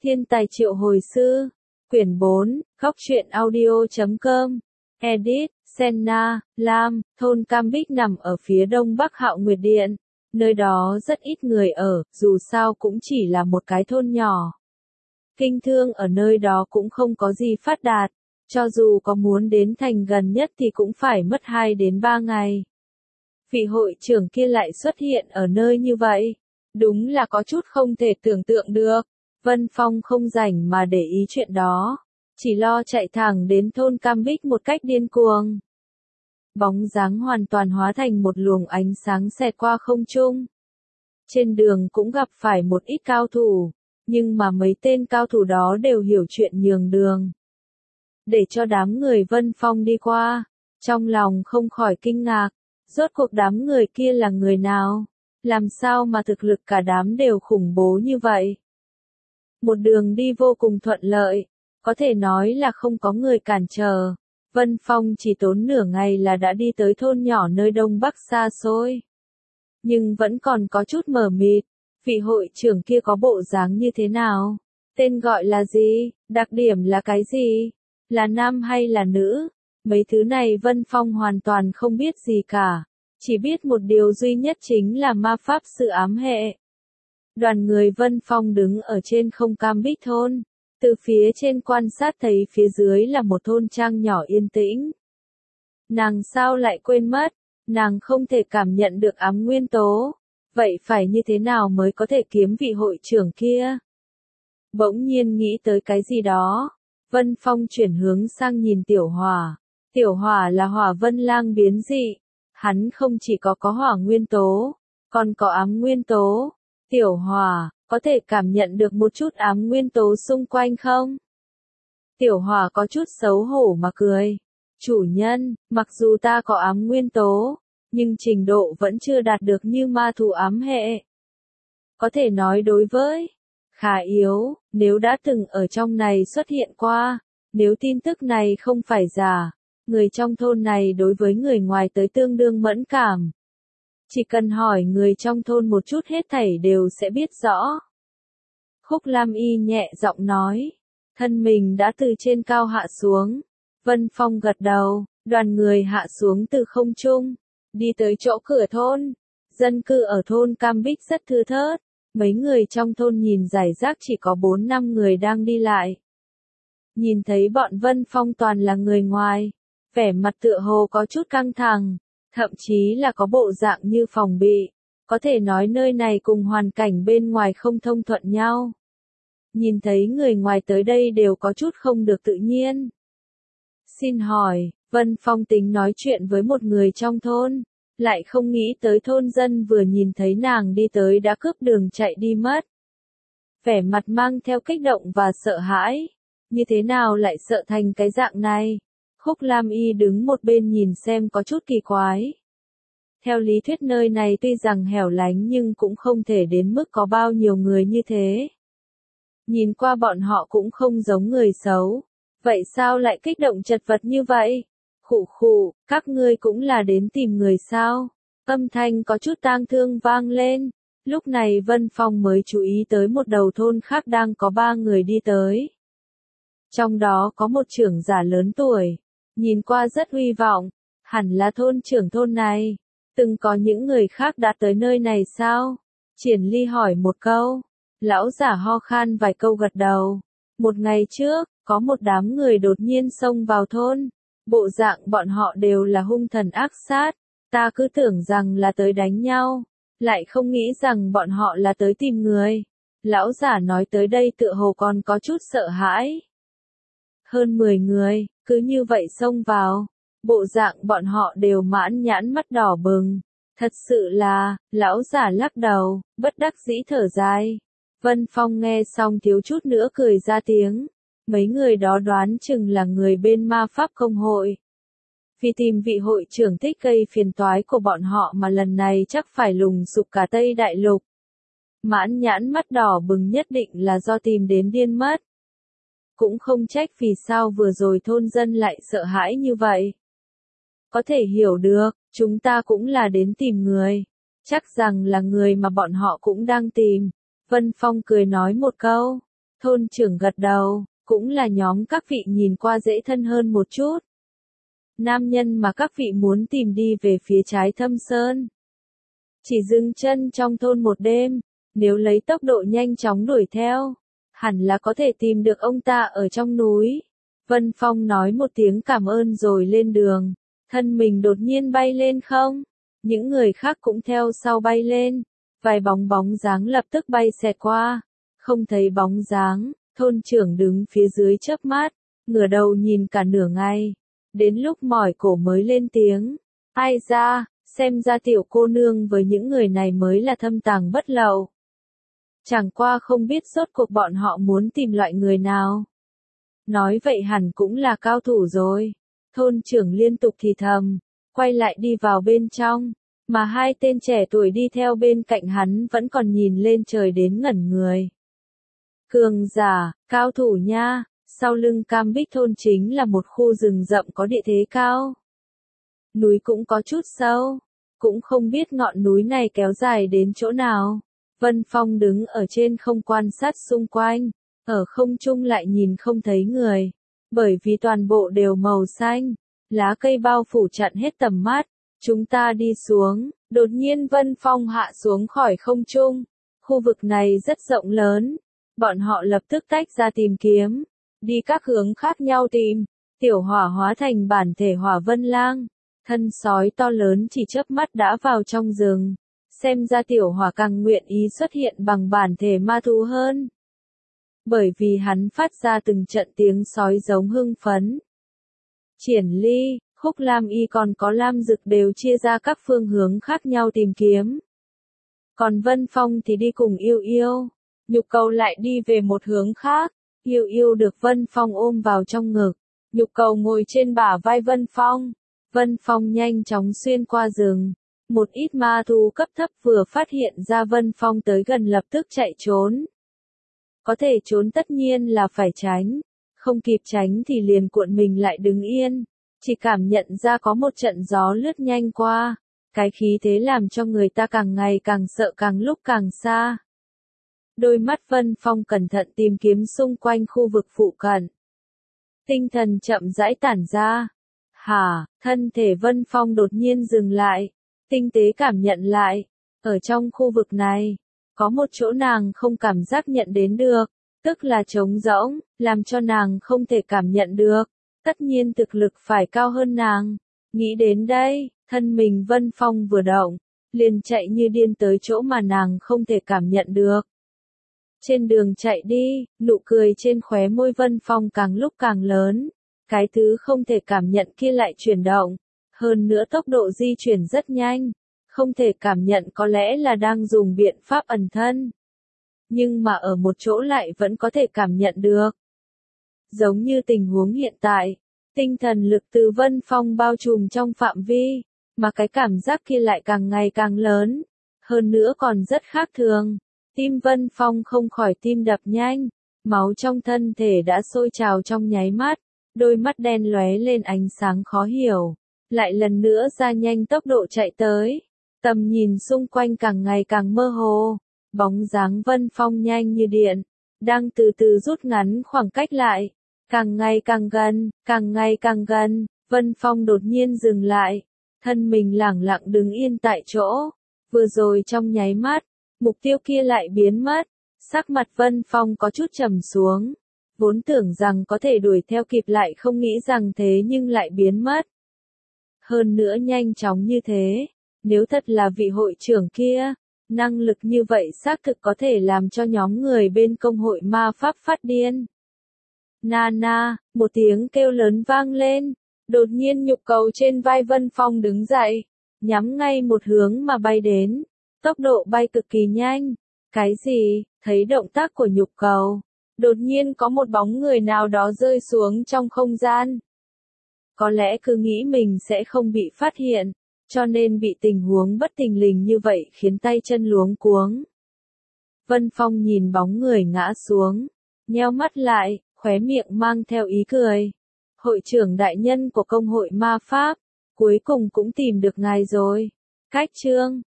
Thiên tài triệu hồi sư. Quyển 4, Góc truyện audio.com. Edit, Senna, Lam, thôn Cam Bích nằm ở phía đông bắc Hạo Nguyệt Điện. Nơi đó rất ít người ở, dù sao cũng chỉ là một cái thôn nhỏ. Kinh thương ở nơi đó cũng không có gì phát đạt, cho dù có muốn đến thành gần nhất thì cũng phải mất 2 đến 3 ngày. Vị hội trưởng kia lại xuất hiện ở nơi như vậy. Đúng là có chút không thể tưởng tượng được. Vân Phong không rảnh mà để ý chuyện đó, chỉ lo chạy thẳng đến thôn Cam Bích một cách điên cuồng. Bóng dáng hoàn toàn hóa thành một luồng ánh sáng xẹt qua không trung. Trên đường cũng gặp phải một ít cao thủ, nhưng mà mấy tên cao thủ đó đều hiểu chuyện nhường đường. Để cho đám người Vân Phong đi qua, trong lòng không khỏi kinh ngạc, rốt cuộc đám người kia là người nào? Làm sao mà thực lực cả đám đều khủng bố như vậy? Một đường đi vô cùng thuận lợi, có thể nói là không có người cản trở. Vân Phong chỉ tốn nửa ngày là đã đi tới thôn nhỏ nơi đông bắc xa xôi. Nhưng vẫn còn có chút mờ mịt, vị hội trưởng kia có bộ dáng như thế nào? Tên gọi là gì? Đặc điểm là cái gì? Là nam hay là nữ? Mấy thứ này Vân Phong hoàn toàn không biết gì cả. Chỉ biết một điều duy nhất chính là ma pháp sư ám hệ. Đoàn người Vân Phong đứng ở trên không Cam Bích thôn. Từ phía trên quan sát thấy phía dưới là một thôn trang nhỏ yên tĩnh. Nàng sao lại quên mất? Nàng không thể cảm nhận được ám nguyên tố. Vậy phải như thế nào mới có thể kiếm vị hội trưởng kia? Bỗng nhiên nghĩ tới cái gì đó. Vân Phong chuyển hướng sang nhìn Tiểu Hỏa. Tiểu Hỏa là Hỏa Vân Lang biến dị. Hắn không chỉ có hỏa nguyên tố, còn có ám nguyên tố. Tiểu Hỏa, có thể cảm nhận được một chút ám nguyên tố xung quanh không? Tiểu Hỏa có chút xấu hổ mà cười. Chủ nhân, mặc dù ta có ám nguyên tố, nhưng trình độ vẫn chưa đạt được như ma thú ám hệ. Có thể nói đối với khá yếu, nếu đã từng ở trong này xuất hiện qua, nếu tin tức này không phải giả, người trong thôn này đối với người ngoài tới tương đương mẫn cảm. Chỉ cần hỏi người trong thôn một chút hết thảy đều sẽ biết rõ. Khúc Lam Y nhẹ giọng nói, thân mình đã từ trên cao hạ xuống. Vân Phong gật đầu, đoàn người hạ xuống từ không trung, đi tới chỗ cửa thôn. Dân cư ở thôn Cam Bích rất thưa thớt, mấy người trong thôn nhìn rải rác chỉ có 4-5 người đang đi lại. Nhìn thấy bọn Vân Phong toàn là người ngoài, vẻ mặt tựa hồ có chút căng thẳng, thậm chí là có bộ dạng như phòng bị, có thể nói nơi này cùng hoàn cảnh bên ngoài không thông thuận nhau. Nhìn thấy người ngoài tới đây đều có chút không được tự nhiên. Xin hỏi, Vân Phong tính nói chuyện với một người trong thôn, lại không nghĩ tới thôn dân vừa nhìn thấy nàng đi tới đã cướp đường chạy đi mất. Vẻ mặt mang theo kích động và sợ hãi, như thế nào lại sợ thành cái dạng này? Khúc Lam Y đứng một bên nhìn xem có chút kỳ quái. Theo lý thuyết nơi này tuy rằng hẻo lánh nhưng cũng không thể đến mức có bao nhiêu người như thế. Nhìn qua bọn họ cũng không giống người xấu. Vậy sao lại kích động chật vật như vậy? Khụ khụ, các ngươi cũng là đến tìm người sao? Âm thanh có chút tang thương vang lên. Lúc này Vân Phong mới chú ý tới một đầu thôn khác đang có 3 người đi tới. Trong đó có một trưởng giả lớn tuổi, nhìn qua rất uy vọng, hẳn là thôn trưởng thôn này. Từng có những người khác đã tới nơi này sao? Triển Ly hỏi một câu. Lão giả ho khan vài câu gật đầu. Một ngày trước, có một đám người đột nhiên xông vào thôn. Bộ dạng bọn họ đều là hung thần ác sát. Ta cứ tưởng rằng là tới đánh nhau, lại không nghĩ rằng bọn họ là tới tìm người. Lão giả nói tới đây tựa hồ còn có chút sợ hãi. Hơn 10 người, cứ như vậy xông vào. Bộ dạng bọn họ đều mãn nhãn mắt đỏ bừng. Thật sự là, lão giả lắc đầu, bất đắc dĩ thở dài. Vân Phong nghe xong thiếu chút nữa cười ra tiếng. Mấy người đó đoán chừng là người bên ma pháp công hội. Vì tìm vị hội trưởng thích gây phiền toái của bọn họ mà lần này chắc phải lùng sục cả Tây Đại Lục. Mãn nhãn mắt đỏ bừng nhất định là do tìm đến điên mất. Cũng không trách vì sao vừa rồi thôn dân lại sợ hãi như vậy. Có thể hiểu được, chúng ta cũng là đến tìm người. Chắc rằng là người mà bọn họ cũng đang tìm. Vân Phong cười nói một câu. Thôn trưởng gật đầu, cũng là nhóm các vị nhìn qua dễ thân hơn một chút. Nam nhân mà các vị muốn tìm đi về phía trái Thâm Sơn. Chỉ dừng chân trong thôn một đêm, nếu lấy tốc độ nhanh chóng đuổi theo, hẳn là có thể tìm được ông ta ở trong núi. Vân Phong nói một tiếng cảm ơn rồi lên đường, thân mình đột nhiên bay lên không. Những người khác cũng theo sau bay lên, vài bóng dáng lập tức bay xẹt qua. Không thấy bóng dáng, thôn trưởng đứng phía dưới chớp mắt, ngửa đầu nhìn cả nửa ngày. Đến lúc mỏi cổ mới lên tiếng. Ai ra, xem ra tiểu cô nương với những người này mới là thâm tàng bất lậu. Chẳng qua không biết rốt cuộc bọn họ muốn tìm loại người nào. Nói vậy hẳn cũng là cao thủ rồi. Thôn trưởng liên tục thì thầm, quay lại đi vào bên trong, mà hai tên trẻ tuổi đi theo bên cạnh hắn vẫn còn nhìn lên trời đến ngẩn người. Cường giả, cao thủ nha, sau lưng Cam Bích thôn chính là một khu rừng rậm có địa thế cao. Núi cũng có chút sâu, cũng không biết ngọn núi này kéo dài đến chỗ nào. Vân Phong đứng ở trên không quan sát xung quanh, ở không trung lại nhìn không thấy người, bởi vì toàn bộ đều màu xanh, lá cây bao phủ chặn hết tầm mắt. Chúng ta đi xuống, đột nhiên Vân Phong hạ xuống khỏi không trung. Khu vực này rất rộng lớn, bọn họ lập tức tách ra tìm kiếm, đi các hướng khác nhau tìm. Tiểu hỏa hóa thành bản thể hỏa vân lang, thân sói to lớn chỉ chớp mắt đã vào trong rừng. Xem ra tiểu hỏa càng nguyện ý xuất hiện bằng bản thể ma thú hơn. Bởi vì hắn phát ra từng trận tiếng sói giống hưng phấn. Triển Ly, Khúc Lam Y còn có Lam Dực đều chia ra các phương hướng khác nhau tìm kiếm. Còn Vân Phong thì đi cùng Yêu Yêu, Nhục Cầu lại đi về một hướng khác. Yêu Yêu được Vân Phong ôm vào trong ngực, Nhục Cầu ngồi trên bả vai Vân Phong. Vân Phong nhanh chóng xuyên qua rừng. Một ít ma thú cấp thấp vừa phát hiện ra Vân Phong tới gần lập tức chạy trốn. Có thể trốn tất nhiên là phải tránh, không kịp tránh thì liền cuộn mình lại đứng yên. Chỉ cảm nhận ra có một trận gió lướt nhanh qua, cái khí thế làm cho người ta càng ngày càng sợ càng lúc càng xa. Đôi mắt Vân Phong cẩn thận tìm kiếm xung quanh khu vực phụ cận. Tinh thần chậm rãi tản ra. Thân thể Vân Phong đột nhiên dừng lại, tinh tế cảm nhận lại. Ở trong khu vực này, có một chỗ nàng không cảm giác nhận đến được, tức là trống rỗng, làm cho nàng không thể cảm nhận được. Tất nhiên thực lực phải cao hơn nàng. Nghĩ đến đây, thân mình Vân Phong vừa động, liền chạy như điên tới chỗ mà nàng không thể cảm nhận được. Trên đường chạy đi, nụ cười trên khóe môi Vân Phong càng lúc càng lớn. Cái thứ không thể cảm nhận kia lại chuyển động. Hơn nữa tốc độ di chuyển rất nhanh. Không thể cảm nhận có lẽ là đang dùng biện pháp ẩn thân. Nhưng mà ở một chỗ lại vẫn có thể cảm nhận được. Giống như tình huống hiện tại, tinh thần lực từ Vân Phong bao trùm trong phạm vi, mà cái cảm giác kia lại càng ngày càng lớn. Hơn nữa còn rất khác thường. Tim Vân Phong không khỏi tim đập nhanh, máu trong thân thể đã sôi trào trong nháy mắt, đôi mắt đen lóe lên ánh sáng khó hiểu, lại lần nữa ra nhanh tốc độ chạy tới. Tầm nhìn xung quanh càng ngày càng mơ hồ, bóng dáng Vân Phong nhanh như điện, đang từ từ rút ngắn khoảng cách lại, càng ngày càng gần, càng ngày càng gần. Vân Phong đột nhiên dừng lại, thân mình lẳng lặng đứng yên tại chỗ. Vừa rồi trong nháy mắt, mục tiêu kia lại biến mất, sắc mặt Vân Phong có chút trầm xuống. Vốn tưởng rằng có thể đuổi theo kịp lại không nghĩ rằng thế nhưng lại biến mất. Hơn nữa nhanh chóng như thế, nếu thật là vị hội trưởng kia, năng lực như vậy xác thực có thể làm cho nhóm người bên công hội ma pháp phát điên. Nana, một tiếng kêu lớn vang lên, đột nhiên Nhục Cầu trên vai Vân Phong đứng dậy, nhắm ngay một hướng mà bay đến, tốc độ bay cực kỳ nhanh. Cái gì? Thấy động tác của Nhục Cầu, đột nhiên có một bóng người nào đó rơi xuống trong không gian. Có lẽ cứ nghĩ mình sẽ không bị phát hiện, cho nên bị tình huống bất thình lình như vậy khiến tay chân luống cuống. Vân Phong nhìn bóng người ngã xuống, nheo mắt lại, khóe miệng mang theo ý cười. Hội trưởng đại nhân của công hội ma pháp, cuối cùng cũng tìm được ngài rồi. Cách chương